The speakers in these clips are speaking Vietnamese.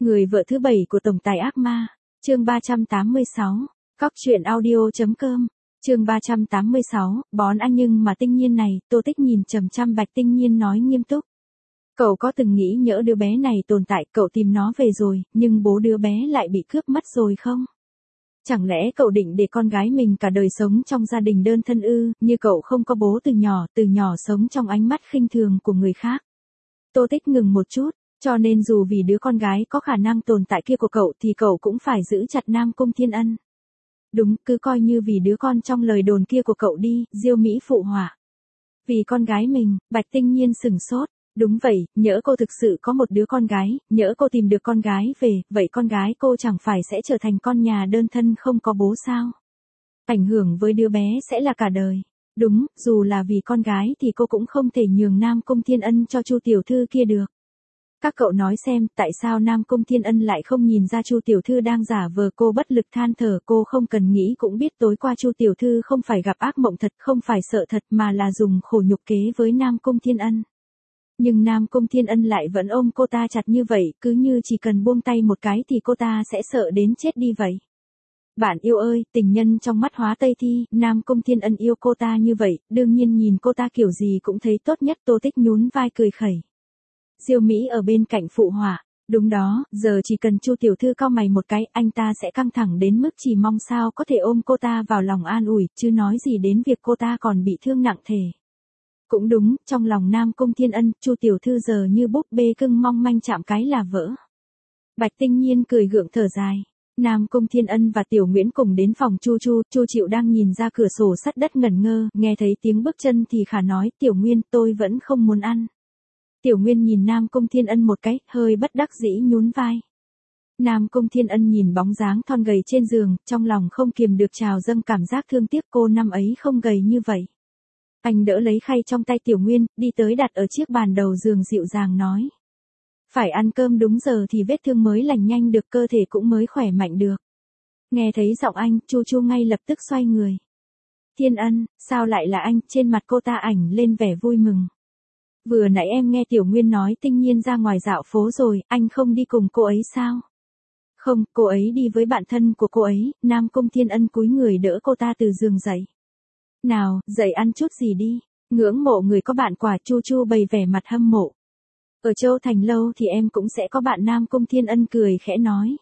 Người vợ thứ 7 của tổng tài ác ma, chương 386, Cóc truyện audio.com, chương 386, bón anh nhưng mà Tinh Nhiên này, Tô Tích nhìn chằm chằm Bạch Tinh Nhiên nói nghiêm túc. Cậu có từng nghĩ nhỡ đứa bé này tồn tại, cậu tìm nó về rồi, nhưng bố đứa bé lại bị cướp mất rồi không? Chẳng lẽ cậu định để con gái mình cả đời sống trong gia đình đơn thân ư, như cậu không có bố từ nhỏ sống trong ánh mắt khinh thường của người khác? Tô Tích ngừng một chút. Cho nên dù vì đứa con gái có khả năng tồn tại kia của cậu thì cậu cũng phải giữ chặt Nam Cung Thiên Ân. Đúng, cứ coi như vì đứa con trong lời đồn kia của cậu đi, Diêu Mỹ phụ họa. Vì con gái mình, Bạch Tinh Nhiên sửng sốt. Đúng vậy, nhỡ cô thực sự có một đứa con gái, nhỡ cô tìm được con gái về, vậy con gái cô chẳng phải sẽ trở thành con nhà đơn thân không có bố sao? Ảnh hưởng với đứa bé sẽ là cả đời. Đúng, dù là vì con gái thì cô cũng không thể nhường Nam Cung Thiên Ân cho Chu tiểu thư kia được. Các cậu nói xem, tại sao Nam Cung Thiên Ân lại không nhìn ra Chu tiểu thư đang giả vờ? Cô bất lực than thở, cô không cần nghĩ cũng biết tối qua Chu tiểu thư không phải gặp ác mộng thật, không phải sợ thật mà là dùng khổ nhục kế với Nam Cung Thiên Ân. Nhưng Nam Cung Thiên Ân lại vẫn ôm cô ta chặt như vậy, cứ như chỉ cần buông tay một cái thì cô ta sẽ sợ đến chết đi vậy. Bạn yêu ơi, tình nhân trong mắt Hóa Tây Thi, Nam Cung Thiên Ân yêu cô ta như vậy, đương nhiên nhìn cô ta kiểu gì cũng thấy tốt nhất. Tô Tích nhún vai cười khẩy. Diêu Mỹ ở bên cạnh phụ họa, đúng đó, giờ chỉ cần Chu tiểu thư cau mày một cái, anh ta sẽ căng thẳng đến mức chỉ mong sao có thể ôm cô ta vào lòng an ủi, chứ nói gì đến việc cô ta còn bị thương nặng thể. Cũng đúng, trong lòng Nam Cung Thiên Ân, Chu tiểu thư giờ như búp bê cưng mong manh chạm cái là vỡ. Bạch Tinh Nhiên cười gượng thở dài. Nam Cung Thiên Ân và Tiểu Nguyễn cùng đến phòng Chu Chịu đang nhìn ra cửa sổ sắt đất ngẩn ngơ, nghe thấy tiếng bước chân thì khả nói, Tiểu Nguyên, tôi vẫn không muốn ăn. Tiểu Nguyên nhìn Nam Cung Thiên Ân một cái, hơi bất đắc dĩ nhún vai. Nam Cung Thiên Ân nhìn bóng dáng thon gầy trên giường, trong lòng không kiềm được trào dâng cảm giác thương tiếc, cô năm ấy không gầy như vậy. Anh đỡ lấy khay trong tay Tiểu Nguyên, đi tới đặt ở chiếc bàn đầu giường dịu dàng nói. Phải ăn cơm đúng giờ thì vết thương mới lành nhanh được, cơ thể cũng mới khỏe mạnh được. Nghe thấy giọng anh, Chu ngay lập tức xoay người. Thiên Ân, sao lại là anh? Trên mặt cô ta ảnh lên vẻ vui mừng. Vừa nãy em nghe Tiểu Nguyên nói Tinh Nhiên ra ngoài dạo phố rồi, anh không đi cùng cô ấy sao? Không, cô ấy đi với bạn thân của cô ấy. Nam Cung Thiên Ân cúi người đỡ cô ta từ giường dậy. Nào, dậy ăn chút gì đi. Ngưỡng mộ người có bạn quả. Chu bày vẻ mặt hâm mộ. Ở Châu Thành lâu thì em cũng sẽ có bạn. Nam Cung Thiên Ân cười khẽ nói.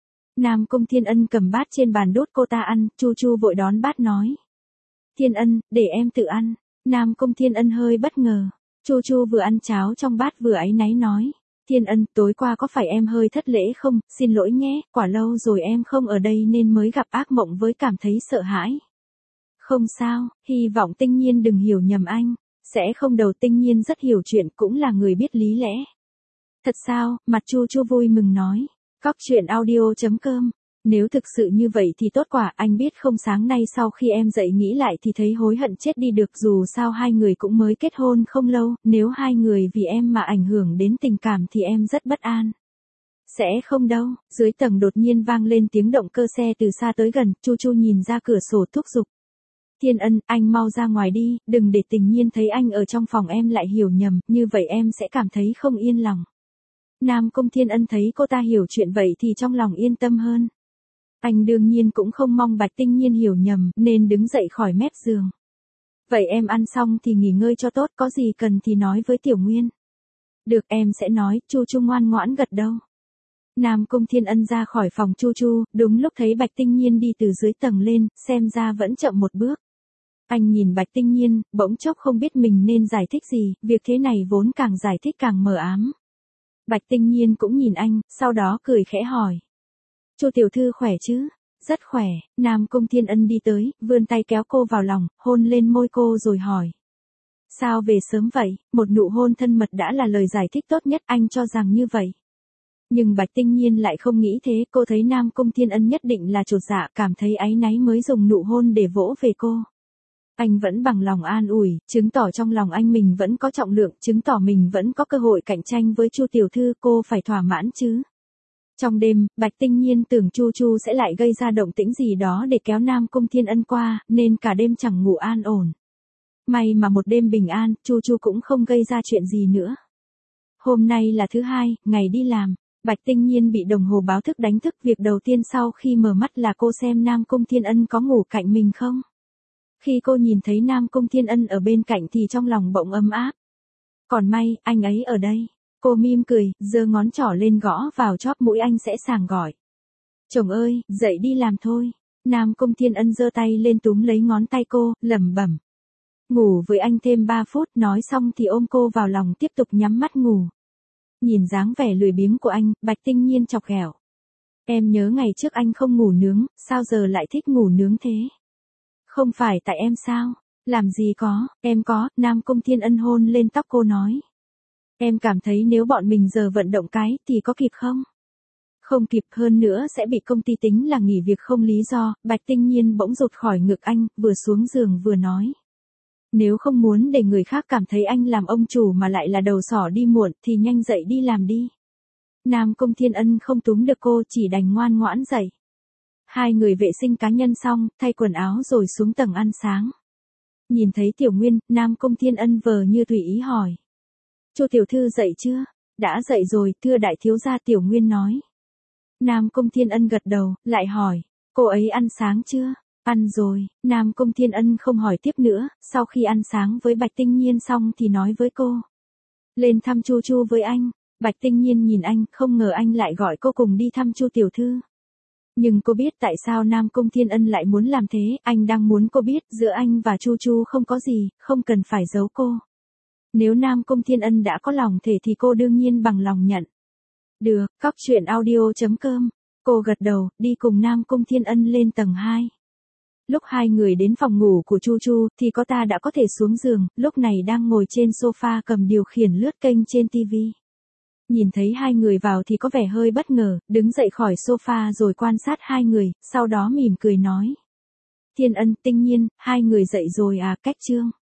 Nam Cung Thiên Ân cầm bát trên bàn đốt cô ta ăn. Chu vội đón bát nói. Thiên Ân, để em tự ăn. Nam Cung Thiên Ân hơi bất ngờ. Chu vừa ăn cháo trong bát vừa áy náy nói. Thiên Ân, tối qua có phải em hơi thất lễ không? Xin lỗi nhé, quả lâu rồi em không ở đây nên mới gặp ác mộng với cảm thấy sợ hãi. Không sao, hy vọng Tinh Nhiên đừng hiểu nhầm anh. Sẽ không đâu, Tinh Nhiên rất hiểu chuyện, cũng là người biết lý lẽ. Thật sao? Mặt Chu vui mừng nói. Cóc truyện audio.com. Nếu thực sự như vậy thì tốt quả, anh biết không, sáng nay sau khi em dậy nghĩ lại thì thấy hối hận chết đi được, dù sao hai người cũng mới kết hôn không lâu, nếu hai người vì em mà ảnh hưởng đến tình cảm thì em rất bất an. Sẽ không đâu. Dưới tầng đột nhiên vang lên tiếng động cơ xe từ xa tới gần, Chu nhìn ra cửa sổ thúc giục. Thiên Ân, anh mau ra ngoài đi, đừng để Tình Nhiên thấy anh ở trong phòng em lại hiểu nhầm, như vậy em sẽ cảm thấy không yên lòng. Nam Cung Thiên Ân thấy cô ta hiểu chuyện vậy thì trong lòng yên tâm hơn. Anh đương nhiên cũng không mong Bạch Tinh Nhiên hiểu nhầm, nên đứng dậy khỏi mép giường. Vậy em ăn xong thì nghỉ ngơi cho tốt, có gì cần thì nói với Tiểu Nguyên. Được, em sẽ nói. Chu ngoan ngoãn gật đầu. Nam Cung Thiên Ân ra khỏi phòng Chu, đúng lúc thấy Bạch Tinh Nhiên đi từ dưới tầng lên, xem ra vẫn chậm một bước. Anh nhìn Bạch Tinh Nhiên, bỗng chốc không biết mình nên giải thích gì, việc thế này vốn càng giải thích càng mờ ám. Bạch Tinh Nhiên cũng nhìn anh, sau đó cười khẽ hỏi. Chu tiểu thư khỏe chứ? Rất khỏe. Nam Cung Thiên Ân đi tới, vươn tay kéo cô vào lòng, hôn lên môi cô rồi hỏi. Sao về sớm vậy? Một nụ hôn thân mật đã là lời giải thích tốt nhất, anh cho rằng như vậy. Nhưng Bạch Tinh Nhiên lại không nghĩ thế, cô thấy Nam Cung Thiên Ân nhất định là chột dạ, cảm thấy áy náy mới dùng nụ hôn để vỗ về cô. Anh vẫn bằng lòng an ủi, chứng tỏ trong lòng anh mình vẫn có trọng lượng, chứng tỏ mình vẫn có cơ hội cạnh tranh với Chu tiểu thư, cô phải thỏa mãn chứ. Trong đêm, Bạch Tinh Nhiên tưởng Chu sẽ lại gây ra động tĩnh gì đó để kéo Nam Cung Thiên Ân qua, nên cả đêm chẳng ngủ an ổn. May mà một đêm bình an, Chu cũng không gây ra chuyện gì nữa. Hôm nay là thứ hai, ngày đi làm. Bạch Tinh Nhiên bị đồng hồ báo thức đánh thức, việc đầu tiên sau khi mở mắt là cô xem Nam Cung Thiên Ân có ngủ cạnh mình không. Khi cô nhìn thấy Nam Cung Thiên Ân ở bên cạnh thì trong lòng bỗng ấm áp. Còn may, anh ấy ở đây. Cô mỉm cười, giơ ngón trỏ lên gõ vào chóp mũi anh sẽ sàng gọi. Chồng ơi, dậy đi làm thôi. Nam Cung Thiên Ân giơ tay lên túm lấy ngón tay cô, lẩm bẩm. Ngủ với anh thêm 3 phút, nói xong thì ôm cô vào lòng tiếp tục nhắm mắt ngủ. Nhìn dáng vẻ lười biếng của anh, Bạch Tinh Nhiên chọc ghẹo. Em nhớ ngày trước anh không ngủ nướng, sao giờ lại thích ngủ nướng thế? Không phải tại em sao? Làm gì có, em có, Nam Cung Thiên Ân hôn lên tóc cô nói. Em cảm thấy nếu bọn mình giờ vận động cái thì có kịp không? Không kịp, hơn nữa sẽ bị công ty tính là nghỉ việc không lý do. Bạch Tinh Nhiên bỗng rụt khỏi ngực anh, vừa xuống giường vừa nói. Nếu không muốn để người khác cảm thấy anh làm ông chủ mà lại là đầu sỏ đi muộn thì nhanh dậy đi làm đi. Nam Cung Thiên Ân không túm được cô, chỉ đành ngoan ngoãn dậy. Hai người vệ sinh cá nhân xong, thay quần áo rồi xuống tầng ăn sáng. Nhìn thấy Tiểu Nguyên, Nam Cung Thiên Ân vờ như tùy ý hỏi. Chu tiểu thư dậy chưa? Đã dậy rồi, thưa đại thiếu gia, Tiểu Nguyên nói. Nam Cung Thiên Ân gật đầu, lại hỏi. Cô ấy ăn sáng chưa? Ăn rồi. Nam Cung Thiên Ân không hỏi tiếp nữa, sau khi ăn sáng với Bạch Tinh Nhiên xong thì nói với cô. Lên thăm Chu Chu với anh. Bạch Tinh Nhiên nhìn anh, không ngờ anh lại gọi cô cùng đi thăm Chu tiểu thư. Nhưng cô biết tại sao Nam Cung Thiên Ân lại muốn làm thế, anh đang muốn cô biết giữa anh và Chu Chu không có gì, không cần phải giấu cô. Nếu Nam Cung Thiên Ân đã có lòng thể thì cô đương nhiên bằng lòng nhận. Được, cóc truyện audio.com. Cô gật đầu, đi cùng Nam Cung Thiên Ân lên tầng 2. Lúc hai người đến phòng ngủ của Chu Chu thì cô ta đã có thể xuống giường, lúc này đang ngồi trên sofa cầm điều khiển lướt kênh trên TV. Nhìn thấy hai người vào thì có vẻ hơi bất ngờ, đứng dậy khỏi sofa rồi quan sát hai người, sau đó mỉm cười nói. Thiên Ân, Tinh Nhiên, hai người dậy rồi à, cách chương.